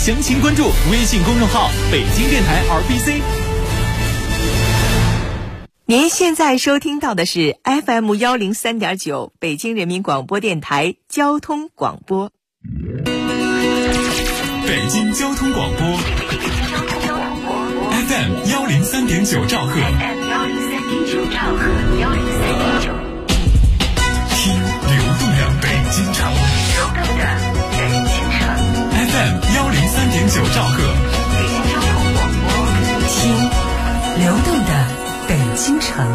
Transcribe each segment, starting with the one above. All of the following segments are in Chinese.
详情关注微信公众号北京电台 RBC。 您现在收听到的是 FM103.9 北京人民广播电台交通广播。 北京交通广播 FM103.9 兆赫，听流动的北京城FM103.9 兆赫， 北京交通广播，听流动的北京城。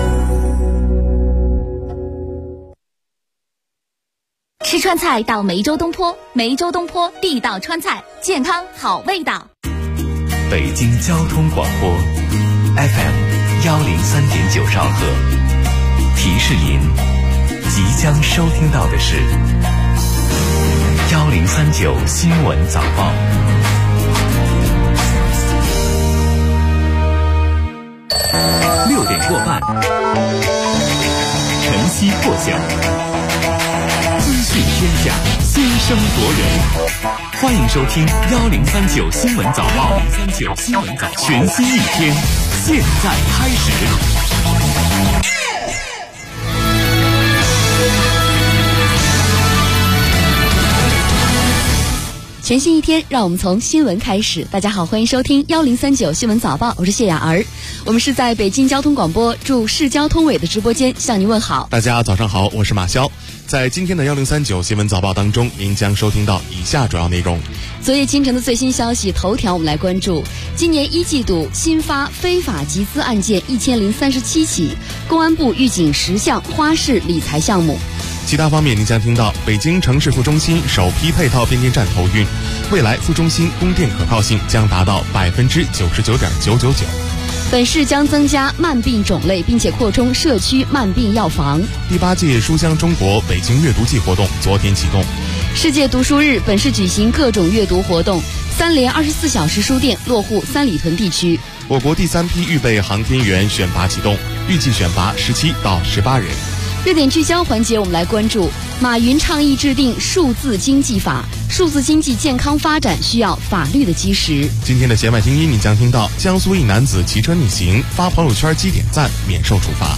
吃川菜到梅州东坡，梅州东坡地道川菜，健康好味道。 北京交通广播 FM103.9 兆赫，提示您即将收听到的是1039新闻早报。6点过半，晨曦破晓，资讯天下，先声夺人。欢迎收听1039新闻早报，1039新闻早报，全新一天，现在开始。 全新一天，让我们从新闻开始。大家好，欢迎收听1039新闻早报，我是谢雅儿。我们是在北京交通广播驻市交通委的直播间向您问好。 大家早上好，我是马潇。在今天的1039新闻早报当中，您将收听到以下主要内容。 昨夜清晨的最新消息头条，我们来关注今年1季度新发非法集资案件1037起，公安部预警10项花式理财项目。 其他方面，您将听到北京城市副中心首批配套变电站投运，未来副中心供电可靠性将达到99.999%。 本市将增加慢病种类，并且扩充社区慢病药房。 第8届书香中国北京阅读季活动昨天启动。 世界读书日，本市举行各种阅读活动，3联24小时书店落户三里屯地区。 我国第3批预备航天员选拔启动，预计选拔17到18人。 热点聚焦环节，我们来关注马云倡议制定数字经济法，数字经济健康发展需要法律的基石。 今天的弦外听音，你将听到江苏一男子骑车逆行，发朋友圈积点赞，免受处罚。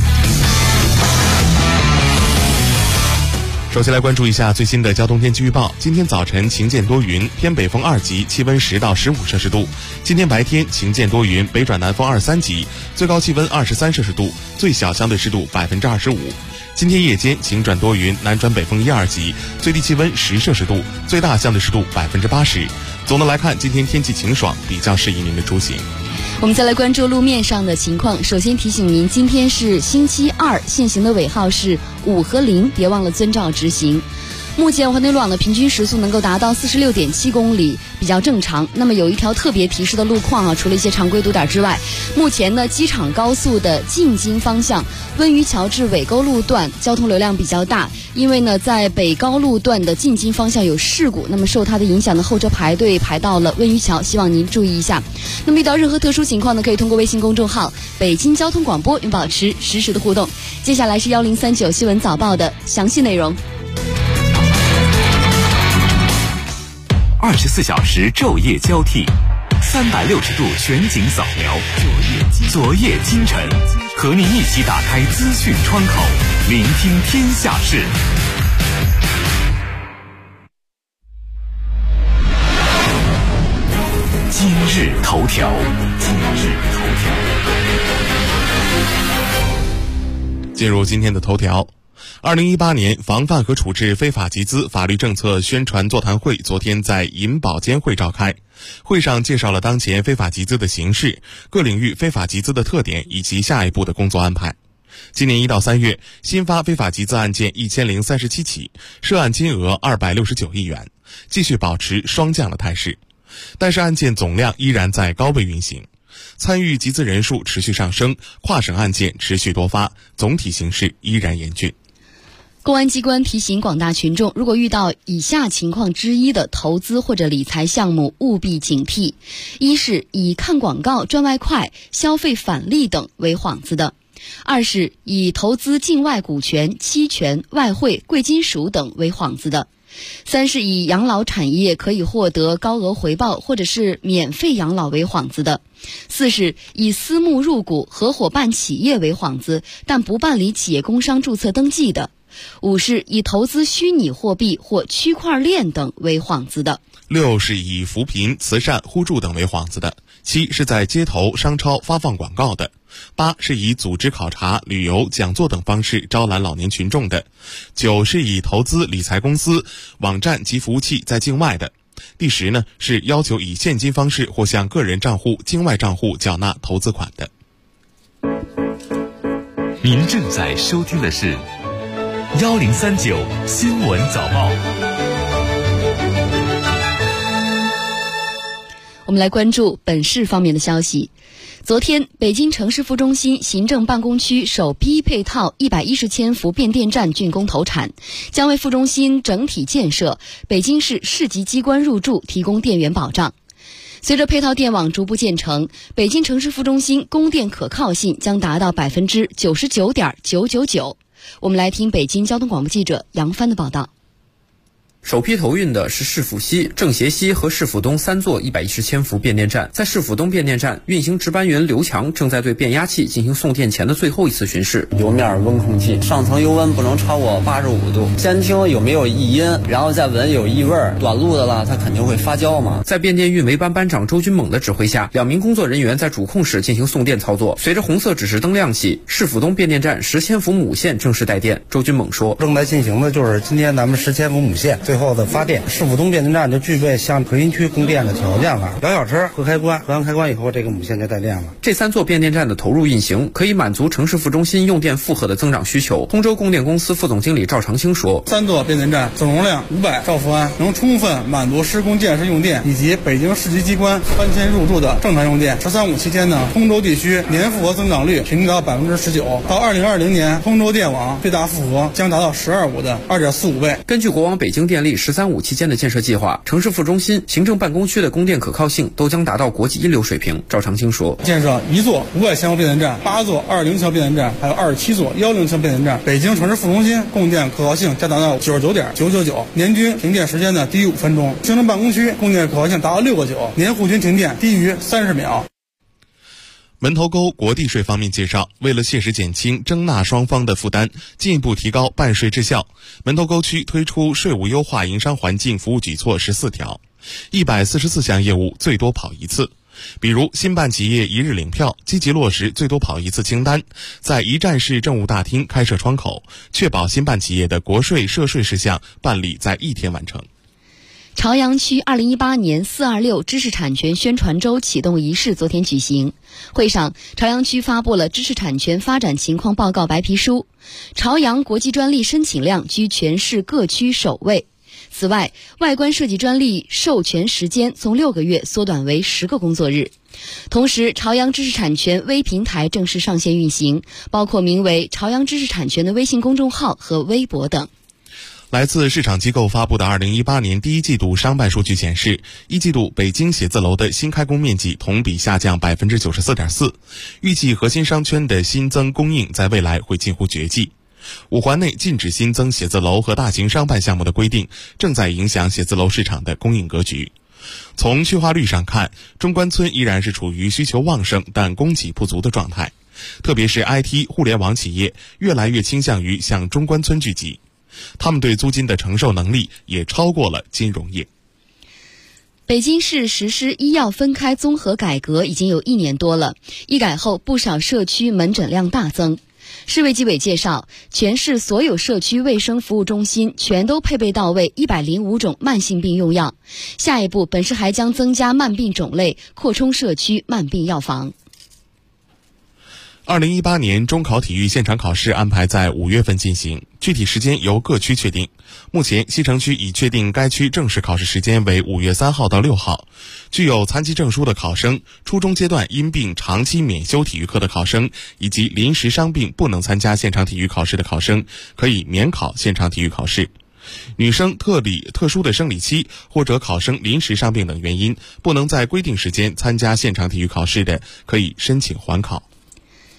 首先来关注一下最新的交通天气预报。今天早晨晴见多云，偏北风2级，气温10到15摄氏度。今天白天晴见多云，北转南风2、3级，最高气温23摄氏度，最小相对湿度25%。今天夜间晴转多云，南转北风1、2级，最低气温10摄氏度，最大相对湿度80%。总的来看，今天天气晴爽，比较适宜您的出行。 我们再来关注路面上的情况。首先提醒您，今天是星期二，限行的尾号是5和0，别忘了遵照执行。目前环内路网的平均时速能够达到46.7公里，比较正常。那么有一条特别提示的路况啊，除了一些常规堵点之外，目前呢机场高速的进京方向温榆桥至尾沟路段交通流量比较大，因为呢在北高路段的进京方向有事故，那么受它的影响呢，后车排队排到了温榆桥，希望您注意一下。那么遇到任何特殊情况呢，可以通过微信公众号北京交通广播与保持实时的互动。接下来是1039新闻早报的详细内容。 24小时昼夜交替，360度全景扫描，昨夜今晨，和您一起打开资讯窗口，聆听天下事。今日头条。 进入今天的头条。2018年防范和处置非法集资法律政策宣传座谈会昨天在银保监会召开，会上介绍了当前非法集资的形势、各领域非法集资的特点以及下一步的工作安排。今年1到3月，新发非法集资案件1037起，涉案金额269亿元，继续保持双降的态势，但是案件总量依然在高位运行，参与集资人数持续上升，跨省案件持续多发，总体形势依然严峻。 公安机关提醒广大群众，如果遇到以下情况之一的投资或者理财项目，务必警惕：一是以看广告赚外快、消费返利等为幌子的；二是以投资境外股权、期权、外汇、贵金属等为幌子的； 3是以养老产业可以获得高额回报或者是免费养老为幌子的。4是以私募入股合伙办企业为幌子，但不办理企业工商注册登记的。5是以投资虚拟货币或区块链等为幌子的。 6是以扶贫、慈善、互助等为幌子的。7是在街头、商超发放广告的。8是以组织考察、旅游、讲座等方式招揽老年群众的。9是以投资理财公司、网站及服务器在境外的。第10呢是要求以现金方式或向个人账户、境外账户缴纳投资款的。 您正在收听的是1039新闻早报。 我们来关注本市方面的消息。昨天，北京城市副中心行政办公区首批配套110千伏变电站竣工投产，将为副中心整体建设、北京市市级机关入驻提供电源保障。随着配套电网逐步建成，北京城市副中心供电可靠性将达到99.999%。我们来听北京交通广播记者杨帆的报道。 首批投运的是市府西、政协西和市府东3座110千伏变电站。在市府东变电站，运行值班员刘强正在对变压器进行送电前的最后一次巡视。 油面温控器上层油温不能超过85度，先听有没有异音，然后再闻有异味，短路的了它肯定会发焦嘛。 在变电运维班班长周军猛的指挥下，2名工作人员在主控室进行送电操作。随着红色指示灯亮起，市府东变电站10千伏母线正式带电。周军猛说， 正在进行的就是今天咱们10千伏母线最后的发电。市府东变电站就具备向核心区供电的条件了。摇小车合开关，合完开关以后，这个母线就带电了。 这3座变电站的投入运行，可以满足城市副中心用电负荷的增长需求。通州供电公司副总经理赵长青说 ，3座变电站总容量500兆伏安，能充分满足施工建设用电以及北京市级机关搬迁入驻的正常用电。“13五”期间呢，通州地区年复合增长率平均到19%，到2020年，通州电网最大复合将达到12.5的2.45倍。 根据国网北京电力“13五”期间的建设计划，城市副中心、行政办公区的供电可靠性都将达到国际一流水平。赵长青说， 建设1座500千伏变电站、8座220千伏变电站，还有27座110千伏变电站。北京城市副中心供电可靠性将达到99.999%，年均停电时间呢低于5分钟。行政办公区供电可靠性达到6个9，年户均停电低于30秒。 门头沟国地税方面介绍，为了切实减轻征纳双方的负担，进一步提高办税质效，门头沟区推出税务优化营商环境服务举措14条，144项业务最多跑1次。比如新办企业一日领票，积极落实最多跑1次清单，在一站式政务大厅开设窗口，确保新办企业的国税涉税事项办理在1天完成。 朝阳区2018年426知识产权宣传周启动仪式昨天举行。会上，朝阳区发布了知识产权发展情况报告白皮书，朝阳国际专利申请量居全市各区首位。此外，外观设计专利授权时间从6个月缩短为10个工作日。同时，朝阳知识产权微平台正式上线运行，包括名为朝阳知识产权的微信公众号和微博等。 来自市场机构发布的2018年第一季度商办数据显示，一季度北京写字楼的新开工面积同比下降 94.4%， 预计核心商圈的新增供应在未来会近乎绝迹。5环内禁止新增写字楼和大型商办项目的规定，正在影响写字楼市场的供应格局。从去化率上看，中关村依然是处于需求旺盛但供给不足的状态，特别是 IT 互联网企业越来越倾向于向中关村聚集，他们对租金的承受能力也超过了金融业。 北京市实施医药分开综合改革已经有1年多了，医改后不少社区门诊量大增。市卫计委介绍，全市所有社区卫生服务中心全都配备到位105种慢性病用药。下一步，本市还将增加慢病种类，扩充社区慢病药房。 2018年中考体育现场考试安排在5月份进行，具体时间由各区确定。目前西城区已确定该区正式考试时间为5月3号到6号。具有残疾证书的考生、初中阶段因病长期免修体育课的考生，以及临时伤病不能参加现场体育考试的考生，可以免考现场体育考试。女生特殊的生理期或者考生临时伤病等原因不能在规定时间参加现场体育考试的，可以申请缓考。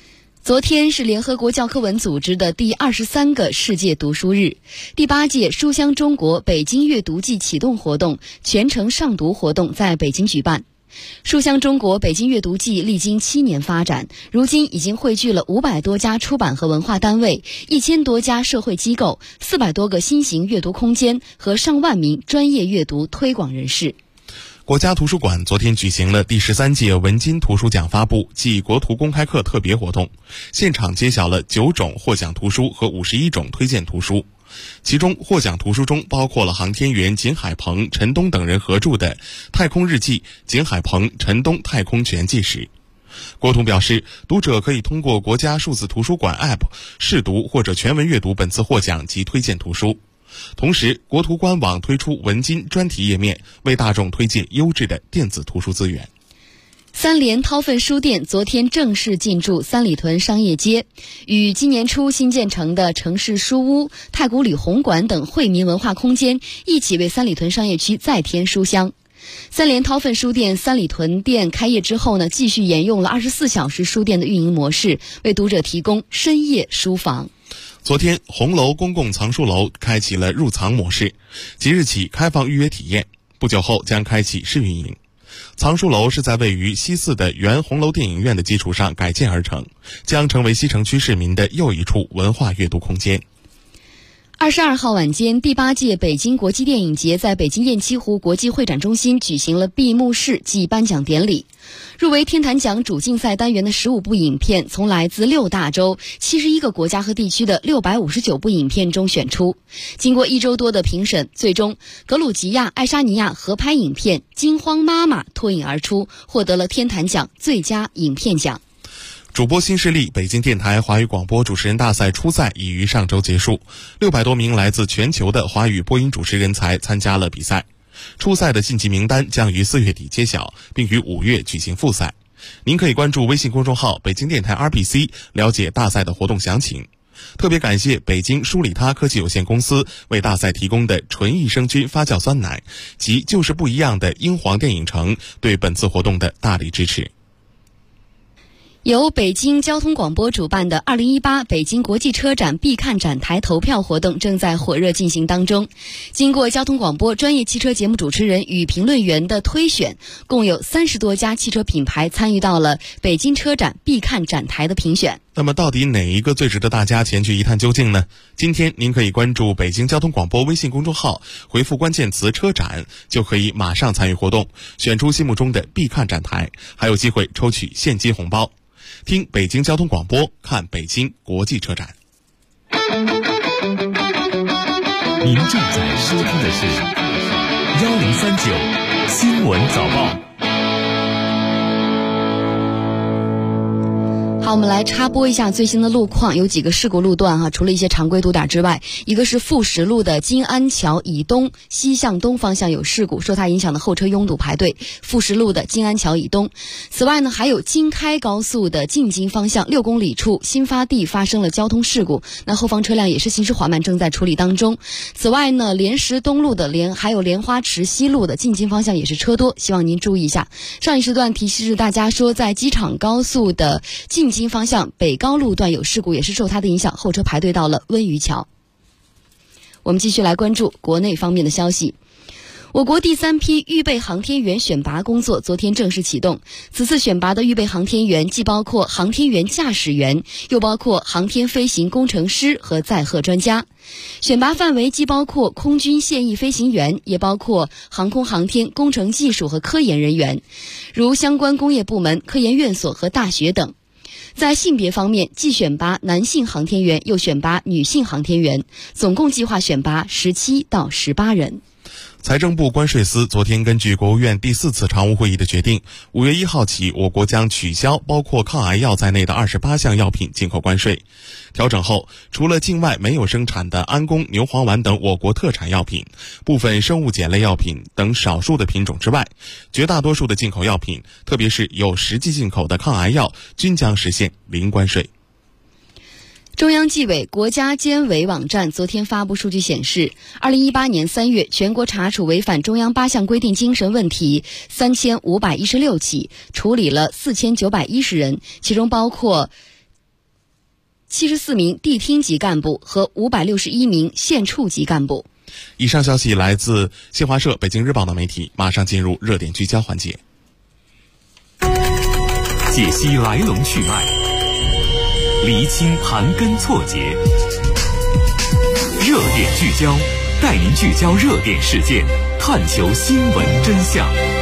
昨天是联合国教科文组织的第23个世界读书日，第8届书香中国北京阅读季启动活动全程上读活动在北京举办。书香中国北京阅读季历经7年发展，如今已经汇聚了500多家出版和文化单位、1000多家社会机构、400多个新型阅读空间和上万名专业阅读推广人士。 国家图书馆昨天举行了第13届文津图书奖发布暨国图公开课特别活动，现场揭晓了9种获奖图书和51种推荐图书。其中获奖图书中包括了航天员景海鹏、陈东等人合著的《太空日记：景海鹏、陈东太空全纪实》。国图表示，读者可以通过国家数字图书馆 App 试读或者全文阅读本次获奖及推荐图书。同时，国图官网推出文津专题页面，为大众推荐优质的电子图书资源。 三联韬奋书店昨天正式进驻三里屯商业街，与今年初新建成的城市书屋、太古里红馆等惠民文化空间一起为三里屯商业区再添书香。三联韬奋书店三里屯店开业之后呢，继续沿用了24小时书店的运营模式，为读者提供深夜书房。 昨天，红楼公共藏书楼开启了入藏模式，即日起开放预约体验，不久后将开启试运营。藏书楼是在位于西四的原红楼电影院的基础上改建而成，将成为西城区市民的又一处文化阅读空间。 22号晚间，第8届北京国际电影节在北京雁栖湖国际会展中心举行了闭幕式暨颁奖典礼。入围天坛奖主竞赛单元的15部影片，从来自6大洲、71个国家和地区的659部影片中选出。经过1周多的评审，最终格鲁吉亚、爱沙尼亚合拍影片《惊慌妈妈》脱颖而出，获得了天坛奖最佳影片奖。 主播新势力北京电台华语广播主持人大赛初赛已于上周结束，600多名来自全球的华语播音主持人才参加了比赛。初赛的晋级名单将于4月底揭晓，并于5月举行复赛。您可以关注微信公众号北京电台 RBC 了解大赛的活动详情。特别感谢北京舒里他科技有限公司为大赛提供的纯益生菌发酵酸奶及就是不一样的英皇电影城对本次活动的大力支持。 由北京交通广播主办的2018北京国际车展必看展台投票活动正在火热进行当中。经过交通广播专业汽车节目主持人与评论员的推选，共有30多家汽车品牌参与到了北京车展必看展台的评选。 那么到底哪一个最值得大家前去一探究竟呢？今天您可以关注北京交通广播微信公众号，回复关键词车展，就可以马上参与活动，选出心目中的必看展台，还有机会抽取现金红包。听北京交通广播，看北京国际车展。 您正在收听的是1039新闻早报。 好，我们来插播一下最新的路况，有几个事故路段除了一些常规堵点之外，一个是富实路的金安桥以东西向东方向有事故，受它影响的后车拥堵排队，富实路的金安桥以东。此外呢，还有京开高速的进京方向6公里处新发地发生了交通事故，那后方车辆也是行驶缓慢，正在处理当中。此外呢，莲石东路的还有莲花池西路的进京方向也是车多，希望您注意一下。上一时段提示大家说，在机场高速的进京方向北高路段有事故，也是受它的影响，后车排队到了温榆桥。我们继续来关注国内方面的消息。我国第3批预备航天员选拔工作昨天正式启动。此次选拔的预备航天员既包括航天员驾驶员，又包括航天飞行工程师和载荷专家。选拔范围既包括空军现役飞行员，也包括航空航天工程技术和科研人员，如相关工业部门、科研院所和大学等。在性别方面，既选拔男性航天员，又选拔女性航天员，总共计划选拔17到18人。 财政部关税司昨天根据国务院第4次常务会议的决定，5月1号起，我国将取消包括抗癌药在内的28项药品进口关税。调整后，除了境外没有生产的安宫、牛黄丸等我国特产药品、部分生物碱类药品等少数的品种之外，绝大多数的进口药品，特别是有实际进口的抗癌药，均将实现零关税。 中央纪委国家监委网站昨天发布数据显示，2018年3月，全国查处违反中央8项规定精神问题3516起，处理了4910人，其中包括 74名地厅级干部和561名县处级干部。 以上消息来自新华社、北京日报等媒体。马上进入热点聚焦环节， 解析来龙去脉，厘清盘根错节。热点聚焦，带您聚焦热点事件，探求新闻真相。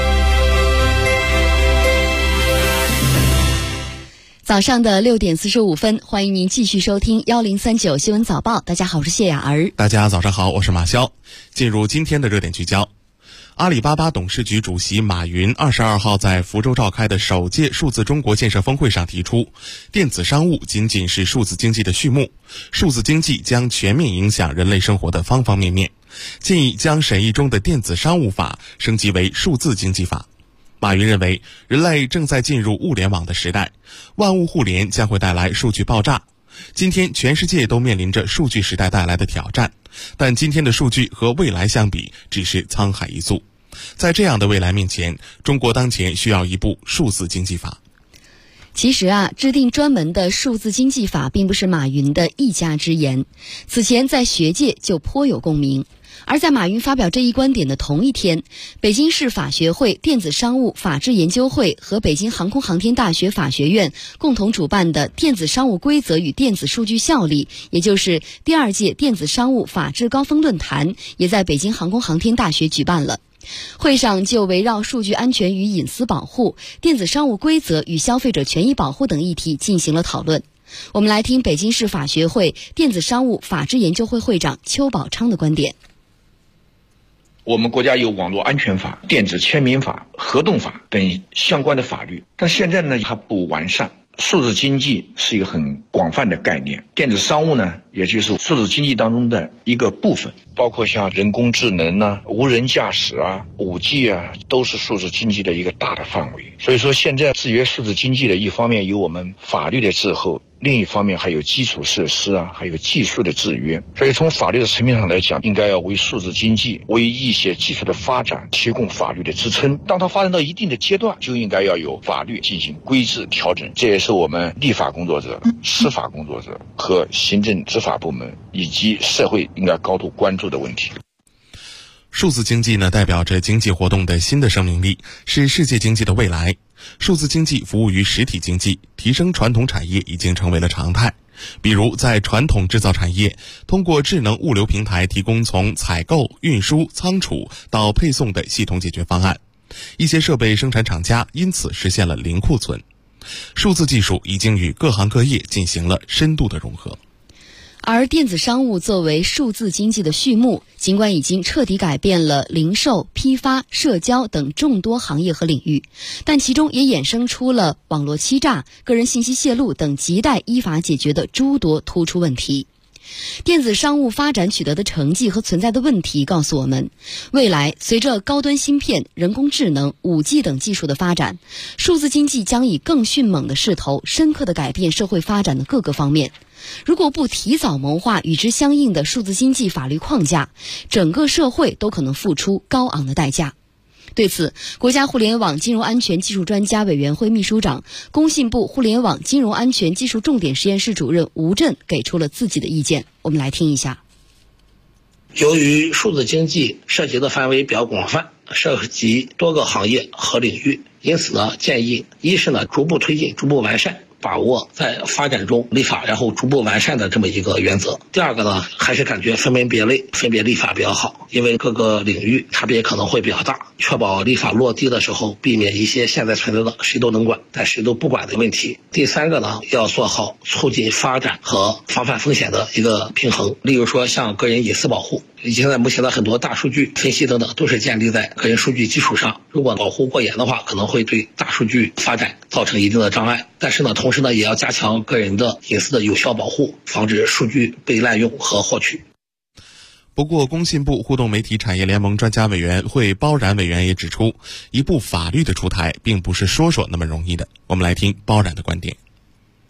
早上的6点45分，欢迎您继续收听1039新闻早报。大家好，我是谢雅儿。 大家早上好，我是马潇。进入今天的热点聚焦，阿里巴巴董事局主席马云22号在福州召开的首届数字中国建设峰会上提出，电子商务仅仅是数字经济的序幕，数字经济将全面影响人类生活的方方面面，建议将审议中的电子商务法升级为数字经济法。马云认为，人类正在进入物联网的时代，万物互联将会带来数据爆炸。今天全世界都面临着数据时代带来的挑战，但今天的数据和未来相比只是沧海一粟。在这样的未来面前，中国当前需要一部数字经济法。 其实制定专门的数字经济法并不是马云的一家之言，此前在学界就颇有共鸣。而在马云发表这一观点的同一天，北京市法学会电子商务法治研究会和北京航空航天大学法学院共同主办的电子商务规则与电子数据效力，也就是第2届电子商务法治高峰论坛，也在北京航空航天大学举办了。会上就围绕数据安全与隐私保护、电子商务规则与消费者权益保护等议题进行了讨论。我们来听北京市法学会电子商务法治研究会会长邱宝昌的观点。 我们国家有网络安全法、电子签名法、合同法等相关的法律，但现在呢还不完善。数字经济是一个很广泛的概念，电子商务呢也就是数字经济当中的一个部分，包括像人工智能啊、无人驾驶啊、5G 啊，都是数字经济的一个大的范围。所以说现在制约数字经济的一方面有我们法律的滞后，另一方面还有基础设施啊，还有技术的制约。所以从法律的层面上来讲，应该要为数字经济、为一些技术的发展提供法律的支撑。当它发展到一定的阶段，就应该要有法律进行规制调整。这也是我们立法工作者、司法工作者和行政执法部门以及社会应该高度关注的问题。 数字经济呢，代表着经济活动的新的生命力，是世界经济的未来。数字经济服务于实体经济，提升传统产业已经成为了常态。比如在传统制造产业，通过智能物流平台提供从采购、运输、仓储到配送的系统解决方案，一些设备生产厂家因此实现了零库存。数字技术已经与各行各业进行了深度的融合。 而电子商务作为数字经济的序幕，尽管已经彻底改变了零售、批发、社交等众多行业和领域，但其中也衍生出了网络欺诈、个人信息泄露等亟待依法解决的诸多突出问题。电子商务发展取得的成绩和存在的问题告诉我们，未来随着高端芯片、人工智能、5G 等技术的发展，数字经济将以更迅猛的势头深刻地改变社会发展的各个方面。如果不提早谋划与之相应的数字经济法律框架，整个社会都可能付出高昂的代价。对此，国家互联网金融安全技术专家委员会秘书长、工信部互联网金融安全技术重点实验室主任吴震给出了自己的意见，我们来听一下。 由于数字经济涉及的范围比较广泛，涉及多个行业和领域，因此呢，建议一是呢逐步推进、逐步完善，把握在发展中立法，然后逐步完善的这么一个原则。第二个呢，还是感觉分门别类、分别立法比较好，因为各个领域差别可能会比较大，确保立法落地的时候，避免一些现在存在的谁都能管但谁都不管的问题。第三个呢，要做好促进发展和防范风险的一个平衡，例如说像个人隐私保护，现在目前的很多大数据分析等等都是建立在个人数据基础上，如果保护过严的话，可能会对大数据发展造成一定的障碍。但是呢，同时呢，也要加强个人的隐私的有效保护，防止数据被滥用和获取。 不过，工信部互动媒体产业联盟专家委员会包然委员也指出，一部法律的出台并不是说说那么容易的。我们来听包然的观点。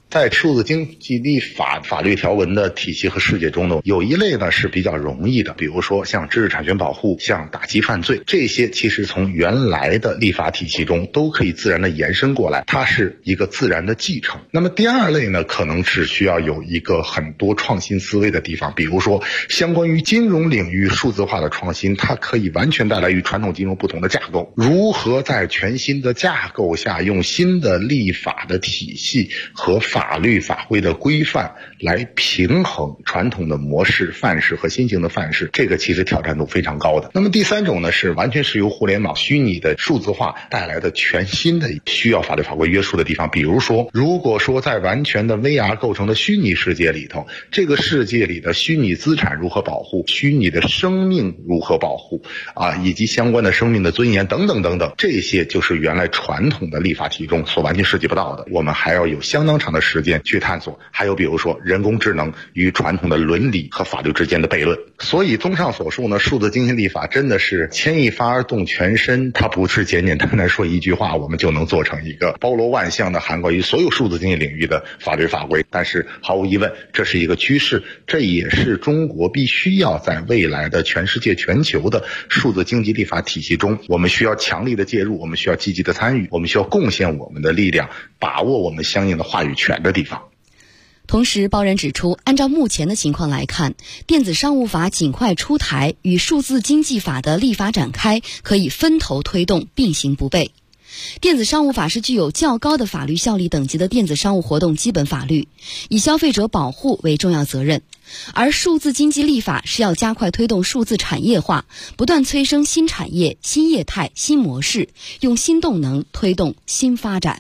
在数字经济立法法律条文的体系和世界中呢，有一类呢是比较容易的，比如说像知识产权保护、像打击犯罪，这些其实从原来的立法体系中都可以自然的延伸过来，它是一个自然的继承。那么第二类呢，可能是需要有一个很多创新思维的地方，比如说相关于金融领域数字化的创新，它可以完全带来与传统金融不同的架构，如何在全新的架构下用新的立法的体系和法律法规的规范来平衡传统的模式范式和新型的范式，这个其实挑战度非常高的。那么第三种呢，是完全是由互联网虚拟的数字化带来的全新的需要法律法规约束的地方，比如说如果说在完全的 VR 构成的虚拟世界里头，这个世界里的虚拟资产如何保护，虚拟的生命如何保护以及相关的生命的尊严等等等等，这些就是原来传统的立法体系中所完全涉及不到的，我们还要有相当长的时间去探索。还有比如说人工智能与传统的伦理和法律之间的悖论。所以综上所述呢，数字经济立法真的是牵一发而动全身，它不是简简单单说一句话我们就能做成一个包罗万象的涵盖于所有数字经济领域的法律法规，但是毫无疑问这是一个趋势，这也是中国必须要在未来的全世界全球的数字经济立法体系中，我们需要强力的介入，我们需要积极的参与，我们需要贡献我们的力量，把握我们相应的话语权的地方。 同时，报人指出，按照目前的情况来看，电子商务法尽快出台与数字经济法的立法展开可以分头推动，并行不悖。电子商务法是具有较高的法律效力等级的电子商务活动基本法律，以消费者保护为重要责任。而数字经济立法是要加快推动数字产业化，不断催生新产业、新业态、新模式，用新动能推动新发展。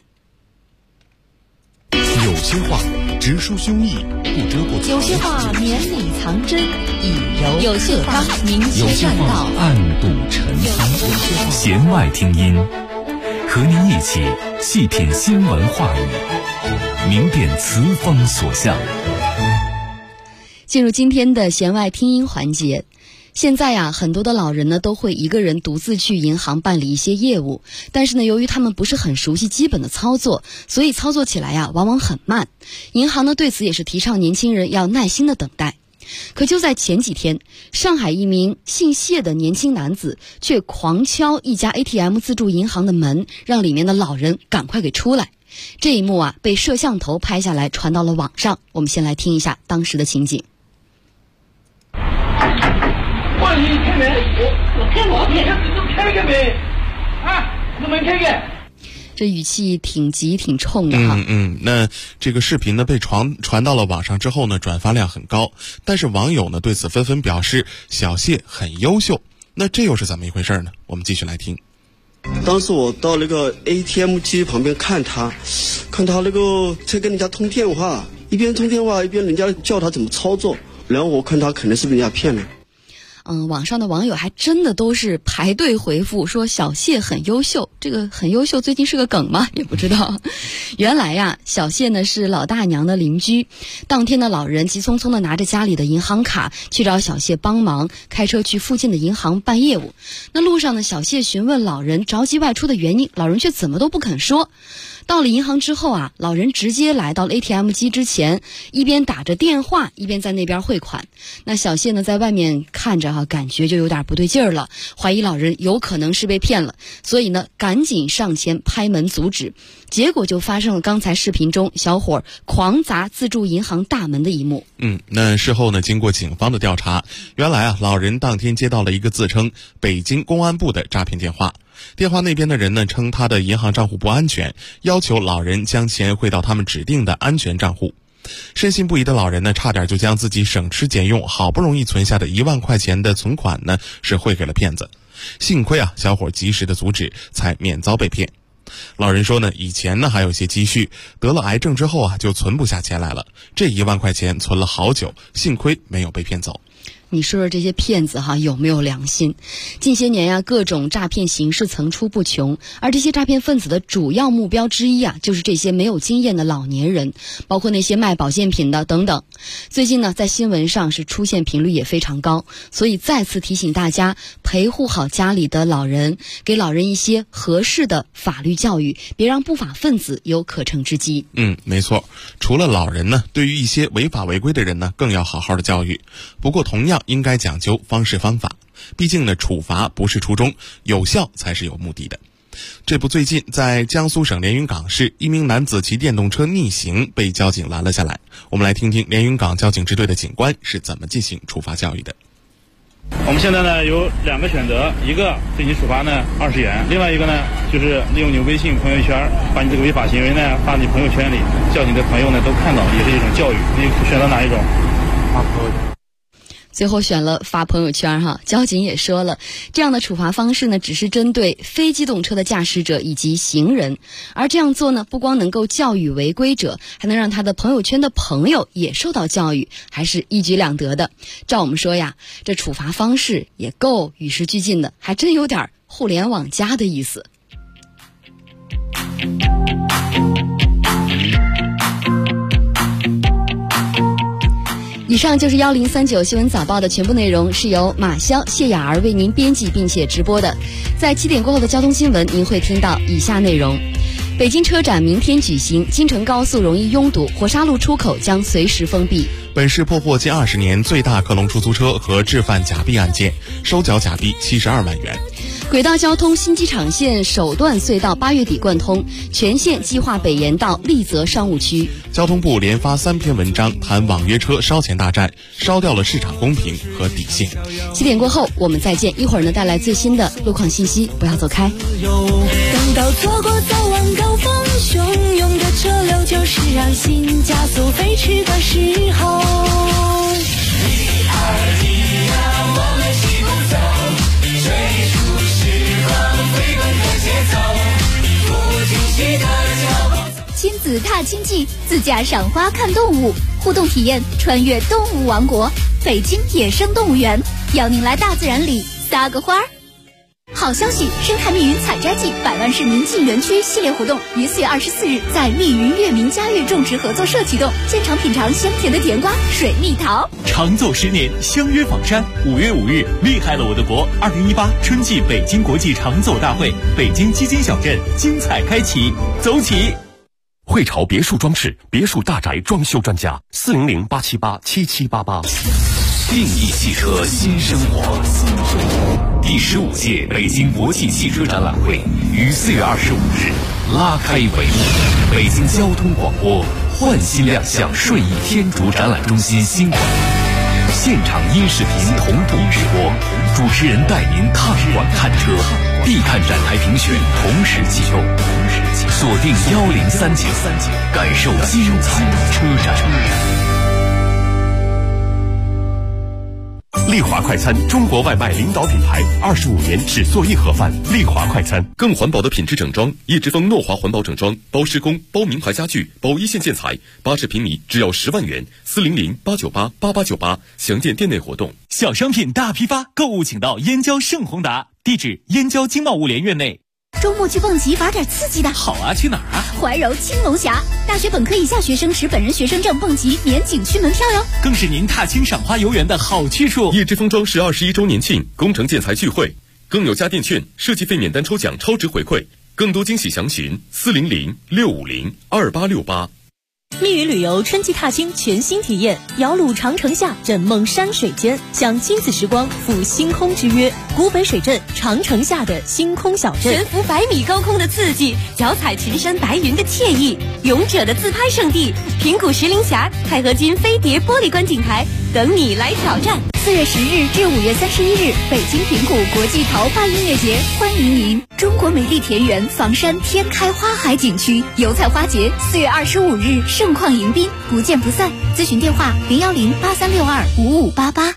有些话直抒胸臆，不遮不藏； 有些话绵里藏针，以柔有些话明有些确话暗度陈仓。弦外听音，和您一起细品新闻话语，明辨词风所向。 进入今天的弦外听音环节。现在呀，很多的老人呢都会一个人独自去银行办理一些业务，但是呢，由于他们不是很熟悉基本的操作，所以操作起来呀往往很慢。银行呢对此也是提倡年轻人要耐心的等待。可就在前几天，上海一名姓谢的年轻男子却狂敲一家 ATM 自助银行的门，让里面的老人赶快给出来。这一幕啊被摄像头拍下来传到了网上，我们先来听一下当时的情景。 你开门，我开门，你开个门啊！你门开开。 这语气挺急挺冲的哈。 那这个视频呢被传到了网上之后呢，转发量很高，但是网友呢对此纷纷表示小谢很优秀。那这又是怎么一回事呢？我们继续来听。 当时我到那个 ATM 机旁边看他那个在跟人家通电话，一边通电话一边人家教他怎么操作，然后我看他肯定是被人家骗了。 网上的网友还真的都是排队回复说小谢很优秀，这个很优秀最近是个梗吗？也不知道。原来呀，小谢呢是老大娘的邻居，当天的老人急匆匆的拿着家里的银行卡去找小谢帮忙，开车去附近的银行办业务。那路上呢，小谢询问老人着急外出的原因，老人却怎么都不肯说。到了银行之后啊，老人直接来到了 ATM 机之前，一边打着电话一边在那边汇款。那小谢呢在外面看着感觉就有点不对劲儿了，怀疑老人有可能是被骗了，所以呢赶紧上前拍门阻止。结果就发生了刚才视频中小伙狂砸自助银行大门的一幕。 那事后呢，经过警方的调查，原来老人当天接到了一个自称北京公安部的诈骗电话。电话那边的人呢称他的银行账户不安全，要求老人将钱汇到他们指定的安全账户。深信不疑的老人呢，差点就将自己省吃俭用好不容易存下的1万块钱的存款呢是汇给了骗子。幸亏小伙及时的阻止，才免遭被骗。老人说呢，以前呢还有些积蓄，得了癌症之后就存不下钱来了，这1万块钱存了好久，幸亏没有被骗走。 你说说这些骗子有没有良心？近些年各种诈骗形式层出不穷，而这些诈骗分子的主要目标之一就是这些没有经验的老年人，包括那些卖保健品的等等。最近呢，在新闻上是出现频率也非常高，所以再次提醒大家陪护好家里的老人，给老人一些合适的法律教育，别让不法分子有可乘之机。 没错，除了老人呢，对于一些违法违规的人呢，更要好好的教育。不过同样应该讲究方式方法，毕竟呢，处罚不是初衷，有效才是有目的的。这不，最近在江苏省连云港市，一名男子骑电动车逆行被交警拦了下来。我们来听听连云港交警支队的警官是怎么进行处罚教育的。 我们现在呢有2个选择，一个对你处罚呢20元，另外一个呢就是利用你微信朋友圈把你这个违法行为呢发你朋友圈里，叫你的朋友呢都看到，也是一种教育。你选择哪一种？发朋友圈。 最后选了发朋友圈交警也说了，这样的处罚方式呢，只是针对非机动车的驾驶者以及行人，而这样做呢，不光能够教育违规者，还能让他的朋友圈的朋友也受到教育，还是一举两得的。照我们说这处罚方式也够与时俱进的，还真有点互联网加的意思。以上就是1039新闻早报的全部内容，是由马潇、谢雅儿为您编辑并且直播的。在7点过后的交通新闻，您会听到以下内容：北京车展明天举行，京承高速容易拥堵，火沙路出口将随时封闭。 本市破获近20年最大克隆出租车和制贩假币案件，收缴假币72万元。 轨道交通新机场线首段隧道8月底贯通，全线计划北延到丽泽商务区。 交通部连发3篇文章谈网约车烧钱大战，烧掉了市场公平和底线。 7点过后我们再见，一会儿呢带来最新的路况信息，不要走开。 等到错过早晚高峰，汹涌的车流就是让心加速飞驰的时候。我们齐步走，追逐时光飞奔的节奏，不惊喜的脚步。亲子踏青记，自驾赏花看动物，互动体验穿越动物王国，北京野生动物园，邀您来大自然里撒个花儿。好消息！生态密云采摘季100万市民进园区系列活动于4月24日在密云月明嘉悦种植合作社启动，现场品尝香甜的甜瓜、水蜜桃。 长走10年，相约访山。5月5日，厉害了我的国！2018春季北京国际长走大会，北京基金小镇精彩开启，走起！ 汇潮别墅装饰，别墅大宅装修专家，400-878-7788。 定义汽车新生活。第15届北京国际汽车展览会于4月25日拉开帷幕。北京交通广播焕新亮相顺义天竺展览中心新馆，现场音视频同步直播，主持人带您踏馆看车，必看展台评选同时启动，锁定1039，感受精彩车展。 丽华快餐，中国外卖领导品牌，25年只做一盒饭。丽华快餐， 更环保的品质整装，叶之峰诺华环保整装，包施工，包名牌家具，包一线建材，80平米只要10万元，400-898-8898，详见店内活动。 小商品大批发，购物请到燕郊盛宏达，地址燕郊经贸物联院内。 周末去蹦极，玩点刺激的。 好啊，去哪儿啊？ 怀柔青龙峡，大学本科以下学生持本人学生证蹦极免景区门票哟， 更是您踏青赏花游园的好去处。 叶之峰装饰21周年庆工程建材聚会，更有家电券、设计费免单抽奖超值回馈，更多惊喜详询400-650-2868。 密云旅游春季踏青全新体验，摇橹长城下，枕梦山水间，享亲子时光，赴星空之约。古北水镇，长城下的星空小镇，悬浮100米高空的刺激，脚踩群山白云的惬意，勇者的自拍圣地，平谷石林峡钛合金飞碟玻璃观景台，等你来挑战。 4月10日至5月31日，北京平谷国际桃花音乐节，欢迎您！中国美丽田园房山天开花海景区油菜花节4月25日盛况迎宾，不见不散。咨询电话010-8362-5588。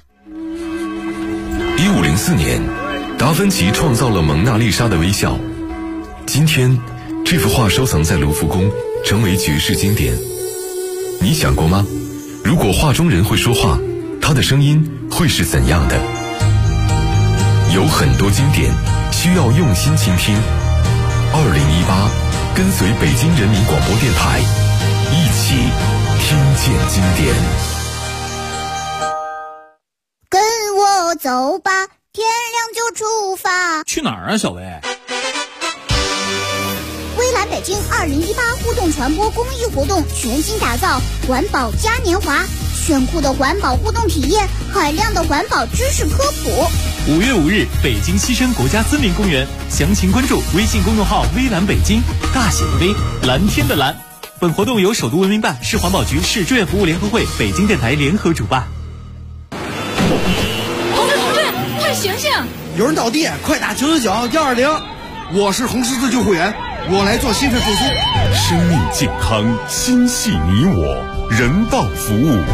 1504年，达芬奇创造了蒙娜丽莎的微笑。今天，这幅画收藏在卢浮宫，成为绝世经典。你想过吗？如果画中人会说话，他的声音会会是怎样的？有很多经典需要用心倾听。2018，跟随北京人民广播电台，一起听见经典。 跟我走吧，天亮就出发。 去哪儿啊，小薇？ 微蓝北京2018互动传播公益活动全新打造环保嘉年华，炫酷的环保互动体验，海量的环保知识科普。 5月5日，北京西山国家森林公园，详情关注微信公众号微蓝北京，大写的微，蓝天的蓝。本活动由首都文明办、市环保局、市志愿服务联合会、北京电台联合主办。 同志，快醒醒！ 有人倒地，快打999-120。我是红十字救护员，我来做心肺复苏。 生命健康，心系你我，人道服务